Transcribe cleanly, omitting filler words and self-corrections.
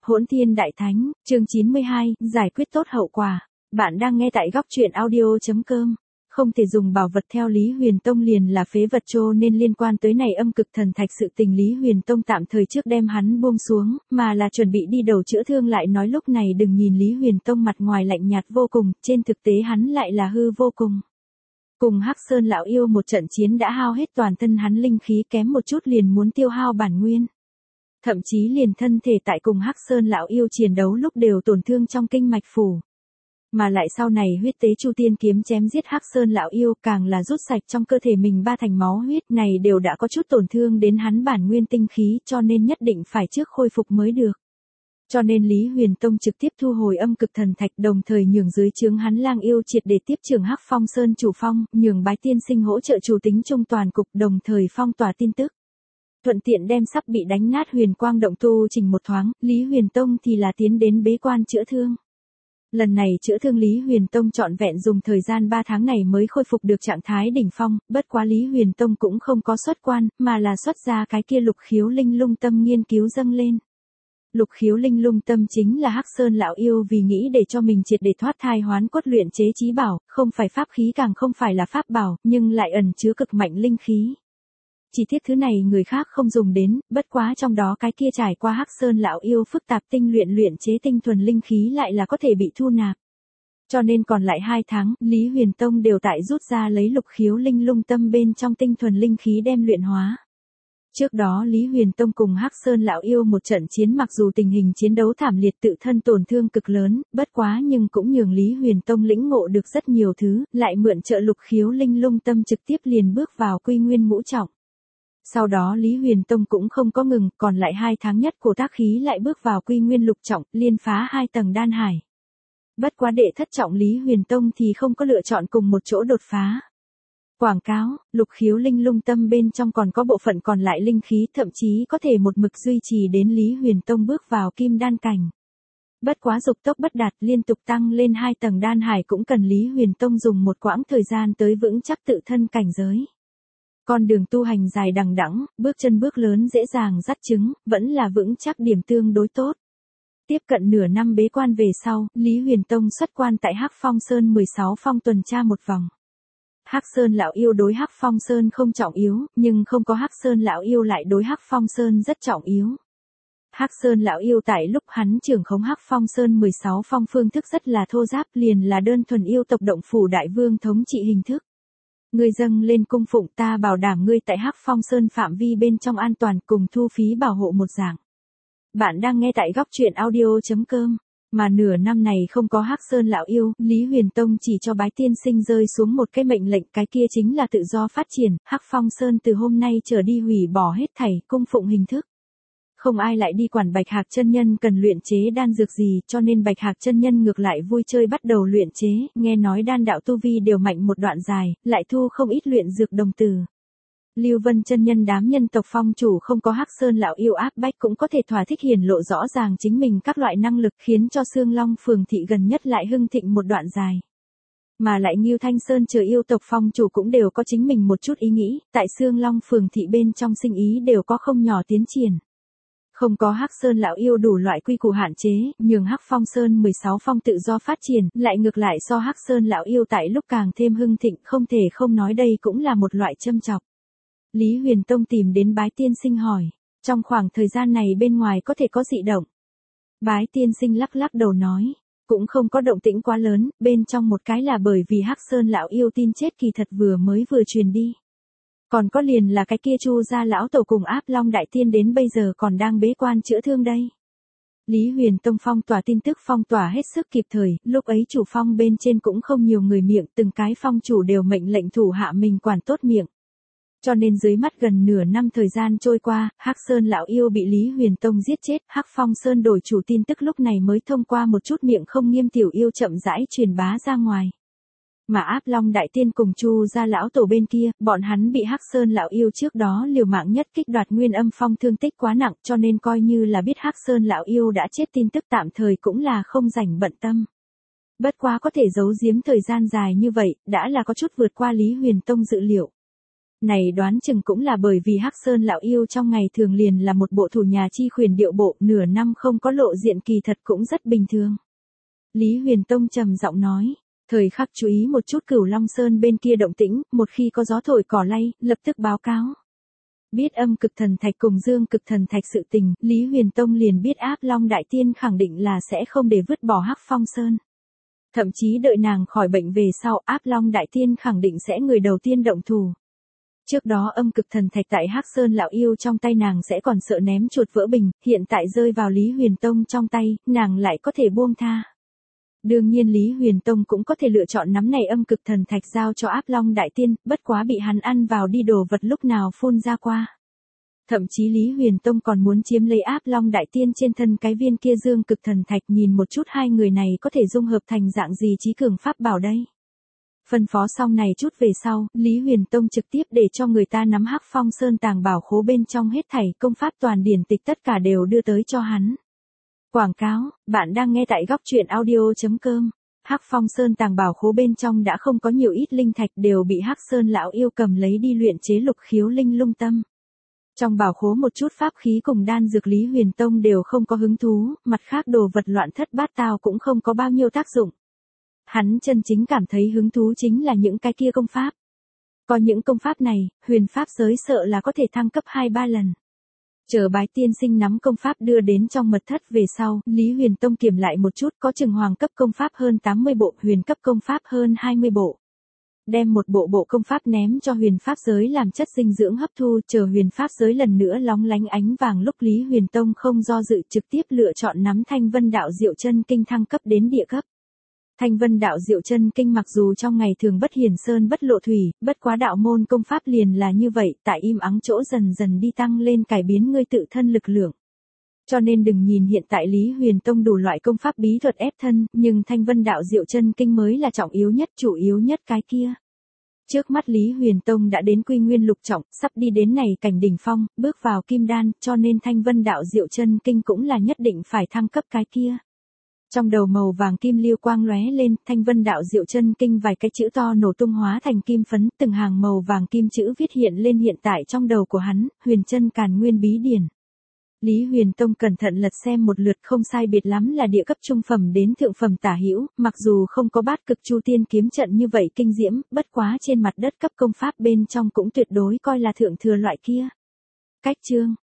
Hỗn Thiên Đại Thánh, chương 92, giải quyết tốt hậu quả. Bạn đang nghe tại góc truyện audio.com. Không thể dùng bảo vật theo Lý Huyền Tông liền là phế vật cho nên liên quan tới này âm cực thần thạch sự tình Lý Huyền Tông tạm thời trước đem hắn buông xuống, mà là chuẩn bị đi đầu chữa thương lại nói lúc này đừng nhìn Lý Huyền Tông mặt ngoài lạnh nhạt vô cùng, trên thực tế hắn lại là hư vô cùng. Cùng Hắc Sơn lão yêu một trận chiến đã hao hết toàn thân hắn linh khí kém một chút liền muốn tiêu hao bản nguyên. Thậm chí liền thân thể tại cùng Hắc Sơn lão yêu chiến đấu lúc đều tổn thương trong kinh mạch phủ. Mà lại sau này huyết tế Chu Tiên kiếm chém giết Hắc Sơn lão yêu càng là rút sạch trong cơ thể mình 3 thành máu huyết này đều đã có chút tổn thương đến hắn bản nguyên tinh khí cho nên nhất định phải trước khôi phục mới được. Cho nên Lý Huyền Tông trực tiếp thu hồi âm cực thần thạch đồng thời nhường dưới trướng hắn lang yêu triệt để tiếp trưởng Hắc Phong Sơn chủ phong, nhường Bái Tiên Sinh hỗ trợ chủ tính trung toàn cục đồng thời phong tỏa tin tức. Thuận tiện đem sắp bị đánh nát huyền quang động tu chỉnh một thoáng, Lý Huyền Tông thì là tiến đến bế quan chữa thương. Lần này chữa thương Lý Huyền Tông trọn vẹn dùng thời gian 3 tháng này mới khôi phục được trạng thái đỉnh phong, bất quá Lý Huyền Tông cũng không có xuất quan, mà là xuất ra cái kia lục khiếu linh lung tâm nghiên cứu dâng lên. Lục khiếu linh lung tâm chính là Hắc Sơn lão yêu vì nghĩ để cho mình triệt để thoát thai hoán cốt luyện chế chí bảo, không phải pháp khí càng không phải là pháp bảo, nhưng lại ẩn chứa cực mạnh linh khí. Chi tiết thứ này người khác không dùng đến, bất quá trong đó cái kia trải qua Hắc Sơn lão yêu phức tạp tinh luyện chế tinh thuần linh khí lại là có thể bị thu nạp. Cho nên còn lại 2 tháng, Lý Huyền Tông đều tại rút ra lấy lục khiếu linh lung tâm bên trong tinh thuần linh khí đem luyện hóa. Trước đó Lý Huyền Tông cùng Hắc Sơn lão yêu một trận chiến mặc dù tình hình chiến đấu thảm liệt tự thân tổn thương cực lớn, bất quá nhưng cũng nhường Lý Huyền Tông lĩnh ngộ được rất nhiều thứ, lại mượn trợ lục khiếu linh lung tâm trực tiếp liền bước vào quy nguyên ngũ trọng. Sau đó Lý Huyền Tông cũng không có ngừng, còn lại 2 tháng nhất của tác khí lại bước vào quy nguyên lục trọng, liên phá 2 tầng đan hải. Bất quá đệ thất trọng Lý Huyền Tông thì không có lựa chọn cùng một chỗ đột phá. Quảng cáo, lục khiếu linh lung tâm bên trong còn có bộ phận còn lại linh khí thậm chí có thể một mực duy trì đến Lý Huyền Tông bước vào kim đan cảnh. Bất quá dục tốc bất đạt liên tục tăng lên 2 tầng đan hải cũng cần Lý Huyền Tông dùng một quãng thời gian tới vững chắc tự thân cảnh giới. Con đường tu hành dài đằng đẵng, bước chân bước lớn dễ dàng dắt chứng, vẫn là vững chắc điểm tương đối tốt. Tiếp cận nửa năm bế quan về sau, Lý Huyền Tông xuất quan tại Hắc Phong Sơn 16 phong tuần tra một vòng. Hắc Sơn lão yêu đối Hắc Phong Sơn không trọng yếu, nhưng không có Hắc Sơn lão yêu lại đối Hắc Phong Sơn rất trọng yếu. Hắc Sơn lão yêu tại lúc hắn trưởng khống Hắc Phong Sơn 16 phong phương thức rất là thô giáp liền là đơn thuần yêu tộc động phủ đại vương thống trị hình thức. Ngươi dâng lên cung phụng ta bảo đảm ngươi tại Hắc Phong Sơn phạm vi bên trong an toàn cùng thu phí bảo hộ một dạng. Bạn đang nghe tại góc truyện audio.com. Mà nửa năm này không có Hắc Sơn lão yêu, Lý Huyền Tông chỉ cho Bái Tiên Sinh rơi xuống một cái mệnh lệnh, cái kia chính là tự do phát triển, Hắc Phong Sơn từ hôm nay trở đi hủy bỏ hết thảy cung phụng hình thức. Không ai lại đi quản Bạch Hạc chân nhân cần luyện chế đan dược gì, cho nên Bạch Hạc chân nhân ngược lại vui chơi bắt đầu luyện chế, nghe nói đan đạo tu vi đều mạnh một đoạn dài, lại thu không ít luyện dược đồng tử. Lưu Vân chân nhân đám nhân tộc phong chủ không có Hắc Sơn lão yêu áp bách cũng có thể thỏa thích hiển lộ rõ ràng chính mình các loại năng lực khiến cho Sương Long phường thị gần nhất lại hưng thịnh một đoạn dài. Mà lại Ngưu Thanh Sơn chờ yêu tộc phong chủ cũng đều có chính mình một chút ý nghĩ, tại Sương Long phường thị bên trong sinh ý đều có không nhỏ tiến triển. Không có Hắc Sơn lão yêu đủ loại quy củ hạn chế, nhường Hắc Phong Sơn 16 phong tự do phát triển, lại ngược lại so Hắc Sơn lão yêu tại lúc càng thêm hưng thịnh, không thể không nói đây cũng là một loại châm chọc. Lý Huyền Tông tìm đến Bái Tiên Sinh hỏi, trong khoảng thời gian này bên ngoài có thể có dị động. Bái Tiên Sinh lắc lắc đầu nói, cũng không có động tĩnh quá lớn, bên trong một cái là bởi vì Hắc Sơn lão yêu tin chết kỳ thật vừa truyền đi. Còn có liền là cái kia Chu gia lão tổ cùng Áp Long đại tiên đến bây giờ còn đang bế quan chữa thương đây. Lý Huyền Tông phong tỏa tin tức phong tỏa hết sức kịp thời, lúc ấy chủ phong bên trên cũng không nhiều người miệng, từng cái phong chủ đều mệnh lệnh thủ hạ mình quản tốt miệng. Cho nên dưới mắt gần nửa năm thời gian trôi qua, Hắc Sơn lão yêu bị Lý Huyền Tông giết chết, Hắc Phong Sơn đổi chủ tin tức lúc này mới thông qua một chút miệng không nghiêm tiểu yêu chậm rãi truyền bá ra ngoài. Mà Áp Long đại tiên cùng Chu gia lão tổ bên kia, bọn hắn bị Hắc Sơn lão yêu trước đó liều mạng nhất kích đoạt nguyên âm phong thương tích quá nặng, cho nên coi như là biết Hắc Sơn lão yêu đã chết tin tức tạm thời cũng là không rảnh bận tâm. Bất quá có thể giấu giếm thời gian dài như vậy, đã là có chút vượt qua Lý Huyền Tông dự liệu. Này đoán chừng cũng là bởi vì Hắc Sơn lão yêu trong ngày thường liền là một bộ thủ nhà chi khuyển điệu bộ, nửa năm không có lộ diện kỳ thật cũng rất bình thường. Lý Huyền Tông trầm giọng nói, thời khắc chú ý một chút Cửu Long Sơn bên kia động tĩnh, một khi có gió thổi cỏ lay, lập tức báo cáo. Biết âm cực thần thạch cùng dương cực thần thạch sự tình, Lý Huyền Tông liền biết Áp Long Đại Tiên khẳng định là sẽ không để vứt bỏ Hắc Phong Sơn. Thậm chí đợi nàng khỏi bệnh về sau, Áp Long Đại Tiên khẳng định sẽ người đầu tiên động thủ. Trước đó âm cực thần thạch tại Hắc Sơn lão yêu trong tay nàng sẽ còn sợ ném chuột vỡ bình, hiện tại rơi vào Lý Huyền Tông trong tay, nàng lại có thể buông tha. Đương nhiên Lý Huyền Tông cũng có thể lựa chọn nắm này âm cực thần thạch giao cho Áp Long Đại Tiên, bất quá bị hắn ăn vào đi đồ vật lúc nào phun ra qua. Thậm chí Lý Huyền Tông còn muốn chiếm lấy Áp Long Đại Tiên trên thân cái viên kia dương cực thần thạch, nhìn một chút hai người này có thể dung hợp thành dạng gì trí cường pháp bảo đây. Phân phó xong này chút về sau, Lý Huyền Tông trực tiếp để cho người ta nắm Hắc Phong Sơn tàng bảo khố bên trong hết thảy công pháp toàn điển tịch tất cả đều đưa tới cho hắn. Quảng cáo, bạn đang nghe tại góc truyện audio.com. Hắc Phong Sơn tàng bảo khố bên trong đã không có nhiều ít linh thạch, đều bị Hắc Sơn lão yêu cầm lấy đi luyện chế lục khiếu linh lung tâm. Trong bảo khố một chút pháp khí cùng đan dược Lý Huyền Tông đều không có hứng thú, mặt khác đồ vật loạn thất bát tao cũng không có bao nhiêu tác dụng. Hắn chân chính cảm thấy hứng thú chính là những cái kia công pháp. Có những công pháp này, huyền pháp giới sợ là có thể thăng cấp 2-3 lần. Chờ Bái tiên sinh nắm công pháp đưa đến trong mật thất về sau, Lý Huyền Tông kiểm lại một chút, có chừng hoàng cấp công pháp hơn 80 bộ, huyền cấp công pháp hơn 20 bộ. Đem một bộ công pháp ném cho huyền pháp giới làm chất dinh dưỡng hấp thu, chờ huyền pháp giới lần nữa lóng lánh ánh vàng lúc Lý Huyền Tông không do dự trực tiếp lựa chọn nắm Thanh Vân Đạo Diệu Chân Kinh thăng cấp đến địa cấp. Thanh Vân Đạo Diệu Chân Kinh mặc dù trong ngày thường bất hiển sơn bất lộ thủy, bất quá đạo môn công pháp liền là như vậy, tại im ắng chỗ dần dần đi tăng lên cải biến ngươi tự thân lực lượng. Cho nên đừng nhìn hiện tại Lý Huyền Tông đủ loại công pháp bí thuật ép thân, nhưng Thanh Vân Đạo Diệu Chân Kinh mới là trọng yếu nhất, chủ yếu nhất cái kia. Trước mắt Lý Huyền Tông đã đến quy nguyên lục trọng, sắp đi đến này cảnh đỉnh phong, bước vào kim đan, cho nên Thanh Vân Đạo Diệu Chân Kinh cũng là nhất định phải thăng cấp cái kia. Trong đầu màu vàng kim lưu quang lóe lên, Thanh Vân Đạo Diệu Chân Kinh vài cái chữ to nổ tung hóa thành kim phấn, từng hàng màu vàng kim chữ viết hiện lên hiện tại trong đầu của hắn, Huyền Chân Càn Nguyên Bí Điển. Lý Huyền Tông cẩn thận lật xem một lượt, không sai biệt lắm là địa cấp trung phẩm đến thượng phẩm tả hữu, mặc dù không có bát cực chu tiên kiếm trận như vậy kinh diễm, bất quá trên mặt đất cấp công pháp bên trong cũng tuyệt đối coi là thượng thừa loại kia. Cách chương